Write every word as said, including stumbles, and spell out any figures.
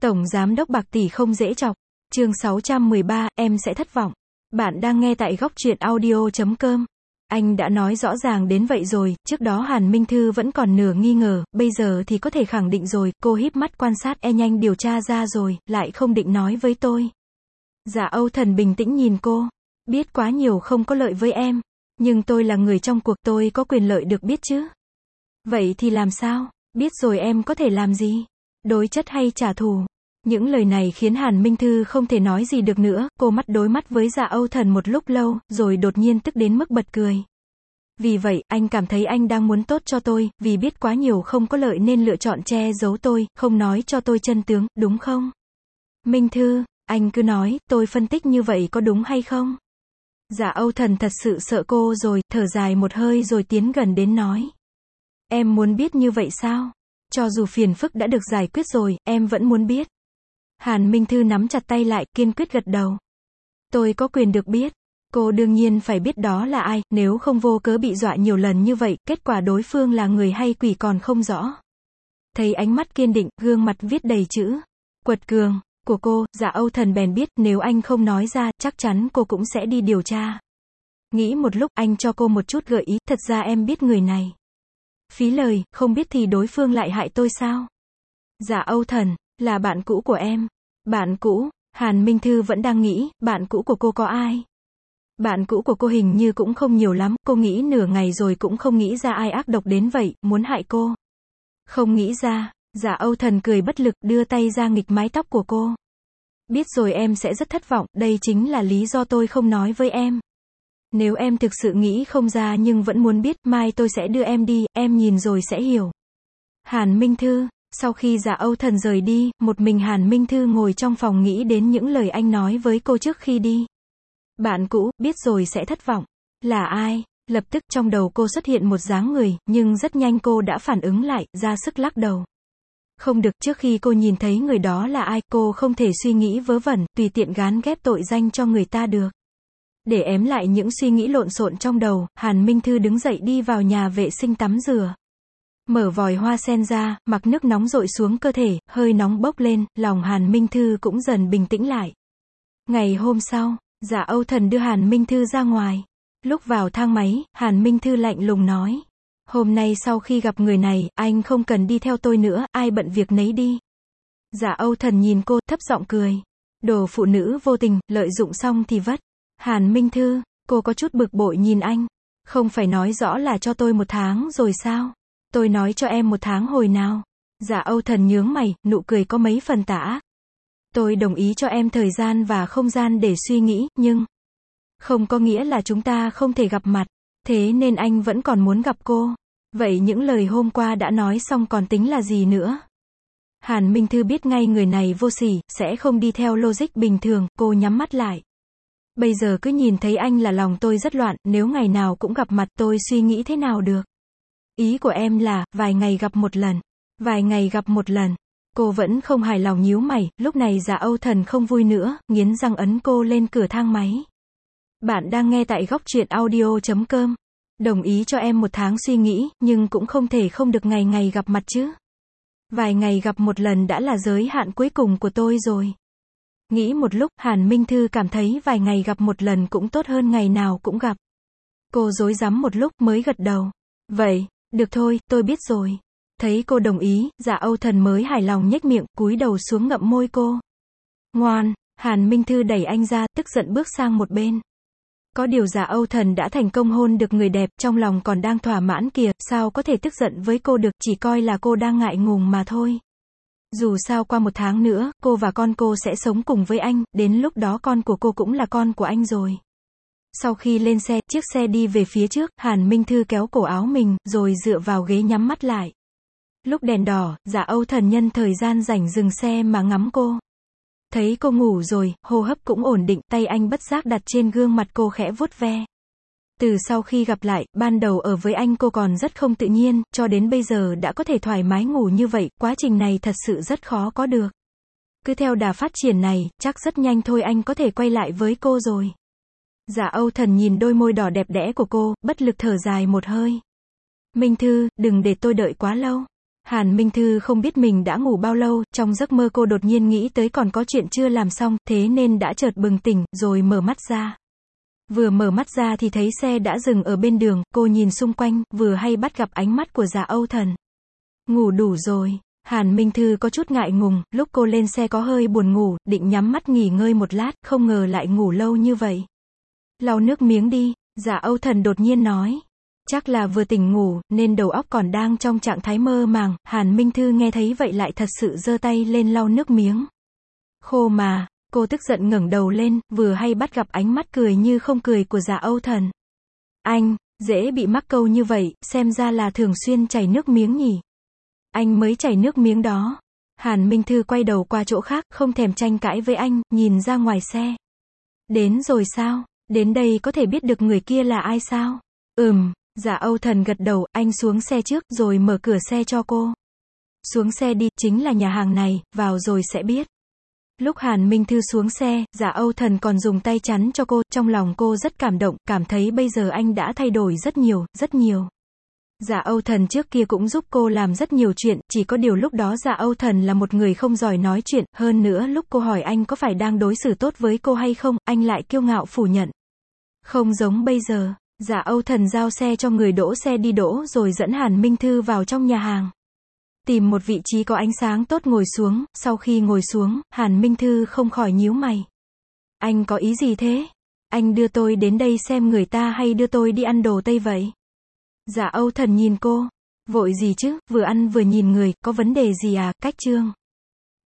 Tổng giám đốc bạc tỷ không dễ chọc. Chương sáu trăm mười ba, em sẽ thất vọng. Bạn đang nghe tại góc truyện audio chấm com. Anh đã nói rõ ràng đến vậy rồi, trước đó Hàn Minh Thư vẫn còn nửa nghi ngờ, bây giờ thì có thể khẳng định rồi, cô híp mắt quan sát, e nhanh điều tra ra rồi, lại không định nói với tôi. Dạ Âu Thần bình tĩnh nhìn cô. Biết quá nhiều không có lợi với em. Nhưng tôi là người trong cuộc, tôi có quyền lợi được biết chứ. Vậy thì làm sao? Biết rồi em có thể làm gì? Đối chất hay trả thù? Những lời này khiến Hàn Minh Thư không thể nói gì được nữa, cô mắt đối mắt với Dạ Âu Thần một lúc lâu, rồi đột nhiên tức đến mức bật cười. Vì vậy, anh cảm thấy anh đang muốn tốt cho tôi, vì biết quá nhiều không có lợi nên lựa chọn che giấu tôi, không nói cho tôi chân tướng, đúng không? Minh Thư, anh cứ nói, tôi phân tích như vậy có đúng hay không? Dạ Âu Thần thật sự sợ cô rồi, thở dài một hơi rồi tiến gần đến nói. Em muốn biết như vậy sao? Cho dù phiền phức đã được giải quyết rồi, em vẫn muốn biết. Hàn Minh Thư nắm chặt tay lại, kiên quyết gật đầu. Tôi có quyền được biết. Cô đương nhiên phải biết đó là ai, nếu không vô cớ bị dọa nhiều lần như vậy, kết quả đối phương là người hay quỷ còn không rõ. Thấy ánh mắt kiên định, gương mặt viết đầy chữ quật cường của cô, Dạ Âu Thần bèn biết, nếu anh không nói ra, chắc chắn cô cũng sẽ đi điều tra. Nghĩ một lúc, anh cho cô một chút gợi ý, thật ra em biết người này. Phí lời, không biết thì đối phương lại hại tôi sao? Dạ Âu Thần, là bạn cũ của em. Bạn cũ? Hàn Minh Thư vẫn đang nghĩ, bạn cũ của cô có ai? Bạn cũ của cô hình như cũng không nhiều lắm, cô nghĩ nửa ngày rồi cũng không nghĩ ra ai ác độc đến vậy, muốn hại cô. Không nghĩ ra. Dạ Âu Thần cười bất lực, đưa tay ra nghịch mái tóc của cô. Biết rồi em sẽ rất thất vọng, đây chính là lý do tôi không nói với em. Nếu em thực sự nghĩ không ra nhưng vẫn muốn biết, mai tôi sẽ đưa em đi, em nhìn rồi sẽ hiểu. Hàn Minh Thư, sau khi Dạ Âu Thần rời đi, một mình Hàn Minh Thư ngồi trong phòng nghĩ đến những lời anh nói với cô trước khi đi. Bạn cũ, biết rồi sẽ thất vọng. Là ai? Lập tức trong đầu cô xuất hiện một dáng người, nhưng rất nhanh cô đã phản ứng lại, ra sức lắc đầu. Không được, trước khi cô nhìn thấy người đó là ai, cô không thể suy nghĩ vớ vẩn, tùy tiện gán ghép tội danh cho người ta được. Để ém lại những suy nghĩ lộn xộn trong đầu, Hàn Minh Thư đứng dậy đi vào nhà vệ sinh tắm rửa. Mở vòi hoa sen ra, mặc nước nóng dội xuống cơ thể, hơi nóng bốc lên, lòng Hàn Minh Thư cũng dần bình tĩnh lại. Ngày hôm sau, Dạ Âu Thần đưa Hàn Minh Thư ra ngoài. Lúc vào thang máy, Hàn Minh Thư lạnh lùng nói. Hôm nay sau khi gặp người này, anh không cần đi theo tôi nữa, ai bận việc nấy đi. Dạ Âu Thần nhìn cô, thấp giọng cười. Đồ phụ nữ vô tình, lợi dụng xong thì vất. Hàn Minh Thư, cô có chút bực bội nhìn anh. Không phải nói rõ là cho tôi một tháng rồi sao? Tôi nói cho em một tháng hồi nào? Dạ Âu Thần nhướng mày, nụ cười có mấy phần tả. Tôi đồng ý cho em thời gian và không gian để suy nghĩ, nhưng không có nghĩa là chúng ta không thể gặp mặt. Thế nên anh vẫn còn muốn gặp cô. Vậy những lời hôm qua đã nói xong còn tính là gì nữa? Hàn Minh Thư biết ngay người này vô sỉ, sẽ không đi theo logic bình thường, cô nhắm mắt lại. Bây giờ cứ nhìn thấy anh là lòng tôi rất loạn, nếu ngày nào cũng gặp mặt tôi suy nghĩ thế nào được? Ý của em là, vài ngày gặp một lần. Vài ngày gặp một lần. Cô vẫn không hài lòng nhíu mày, lúc này Dạ Âu Thần không vui nữa, nghiến răng ấn cô lên cửa thang máy. Bạn đang nghe tại góc truyện audio chấm com. Đồng ý cho em một tháng suy nghĩ, nhưng cũng không thể không được ngày ngày gặp mặt chứ. Vài ngày gặp một lần đã là giới hạn cuối cùng của tôi rồi. Nghĩ một lúc, Hàn Minh Thư cảm thấy vài ngày gặp một lần cũng tốt hơn ngày nào cũng gặp. Cô rối rắm một lúc mới gật đầu. Vậy, được thôi, tôi biết rồi. Thấy cô đồng ý, Dạ Âu Thần mới hài lòng nhếch miệng, cúi đầu xuống ngậm môi cô. Ngoan, Hàn Minh Thư đẩy anh ra, tức giận bước sang một bên. Có điều Dạ Âu Thần đã thành công hôn được người đẹp, trong lòng còn đang thỏa mãn kìa, sao có thể tức giận với cô được, chỉ coi là cô đang ngại ngùng mà thôi. Dù sao qua một tháng nữa, cô và con cô sẽ sống cùng với anh, đến lúc đó con của cô cũng là con của anh rồi. Sau khi lên xe, chiếc xe đi về phía trước, Hàn Minh Thư kéo cổ áo mình, rồi dựa vào ghế nhắm mắt lại. Lúc đèn đỏ, Dạ Âu Thần nhân thời gian rảnh dừng xe mà ngắm cô. Thấy cô ngủ rồi, hô hấp cũng ổn định, tay anh bất giác đặt trên gương mặt cô khẽ vuốt ve. Từ sau khi gặp lại, ban đầu ở với anh cô còn rất không tự nhiên, cho đến bây giờ đã có thể thoải mái ngủ như vậy, quá trình này thật sự rất khó có được. Cứ theo đà phát triển này, chắc rất nhanh thôi anh có thể quay lại với cô rồi. Dạ Âu Thần nhìn đôi môi đỏ đẹp đẽ của cô, bất lực thở dài một hơi. Minh Thư, đừng để tôi đợi quá lâu. Hàn Minh Thư không biết mình đã ngủ bao lâu, trong giấc mơ cô đột nhiên nghĩ tới còn có chuyện chưa làm xong, thế nên đã chợt bừng tỉnh, rồi mở mắt ra. Vừa mở mắt ra thì thấy xe đã dừng ở bên đường, cô nhìn xung quanh, vừa hay bắt gặp ánh mắt của Dạ Âu Thần. Ngủ đủ rồi. Hàn Minh Thư có chút ngại ngùng, lúc cô lên xe có hơi buồn ngủ, định nhắm mắt nghỉ ngơi một lát, không ngờ lại ngủ lâu như vậy. Lau nước miếng đi, Dạ Âu Thần đột nhiên nói. Chắc là vừa tỉnh ngủ, nên đầu óc còn đang trong trạng thái mơ màng, Hàn Minh Thư nghe thấy vậy lại thật sự giơ tay lên lau nước miếng. Khô mà, cô tức giận ngẩng đầu lên, vừa hay bắt gặp ánh mắt cười như không cười của Dạ Âu Thần. Anh, dễ bị mắc câu như vậy, xem ra là thường xuyên chảy nước miếng nhỉ. Anh mới chảy nước miếng đó. Hàn Minh Thư quay đầu qua chỗ khác, không thèm tranh cãi với anh, nhìn ra ngoài xe. Đến rồi sao? Đến đây có thể biết được người kia là ai sao? Ừm, Dạ Âu Thần gật đầu, anh xuống xe trước, rồi mở cửa xe cho cô. Xuống xe đi, chính là nhà hàng này, vào rồi sẽ biết. Lúc Hàn Minh Thư xuống xe, Dạ Âu Thần còn dùng tay chắn cho cô, trong lòng cô rất cảm động, cảm thấy bây giờ anh đã thay đổi rất nhiều, rất nhiều. Dạ Âu Thần trước kia cũng giúp cô làm rất nhiều chuyện, chỉ có điều lúc đó Dạ Âu Thần là một người không giỏi nói chuyện, hơn nữa lúc cô hỏi anh có phải đang đối xử tốt với cô hay không, anh lại kiêu ngạo phủ nhận. Không giống bây giờ, Dạ Âu Thần giao xe cho người đỗ xe đi đỗ rồi dẫn Hàn Minh Thư vào trong nhà hàng. Tìm một vị trí có ánh sáng tốt ngồi xuống, sau khi ngồi xuống, Hàn Minh Thư không khỏi nhíu mày. Anh có ý gì thế? Anh đưa tôi đến đây xem người ta hay đưa tôi đi ăn đồ Tây vậy? Dạ Âu Thần nhìn cô. Vội gì chứ, vừa ăn vừa nhìn người, có vấn đề gì à, cách chương.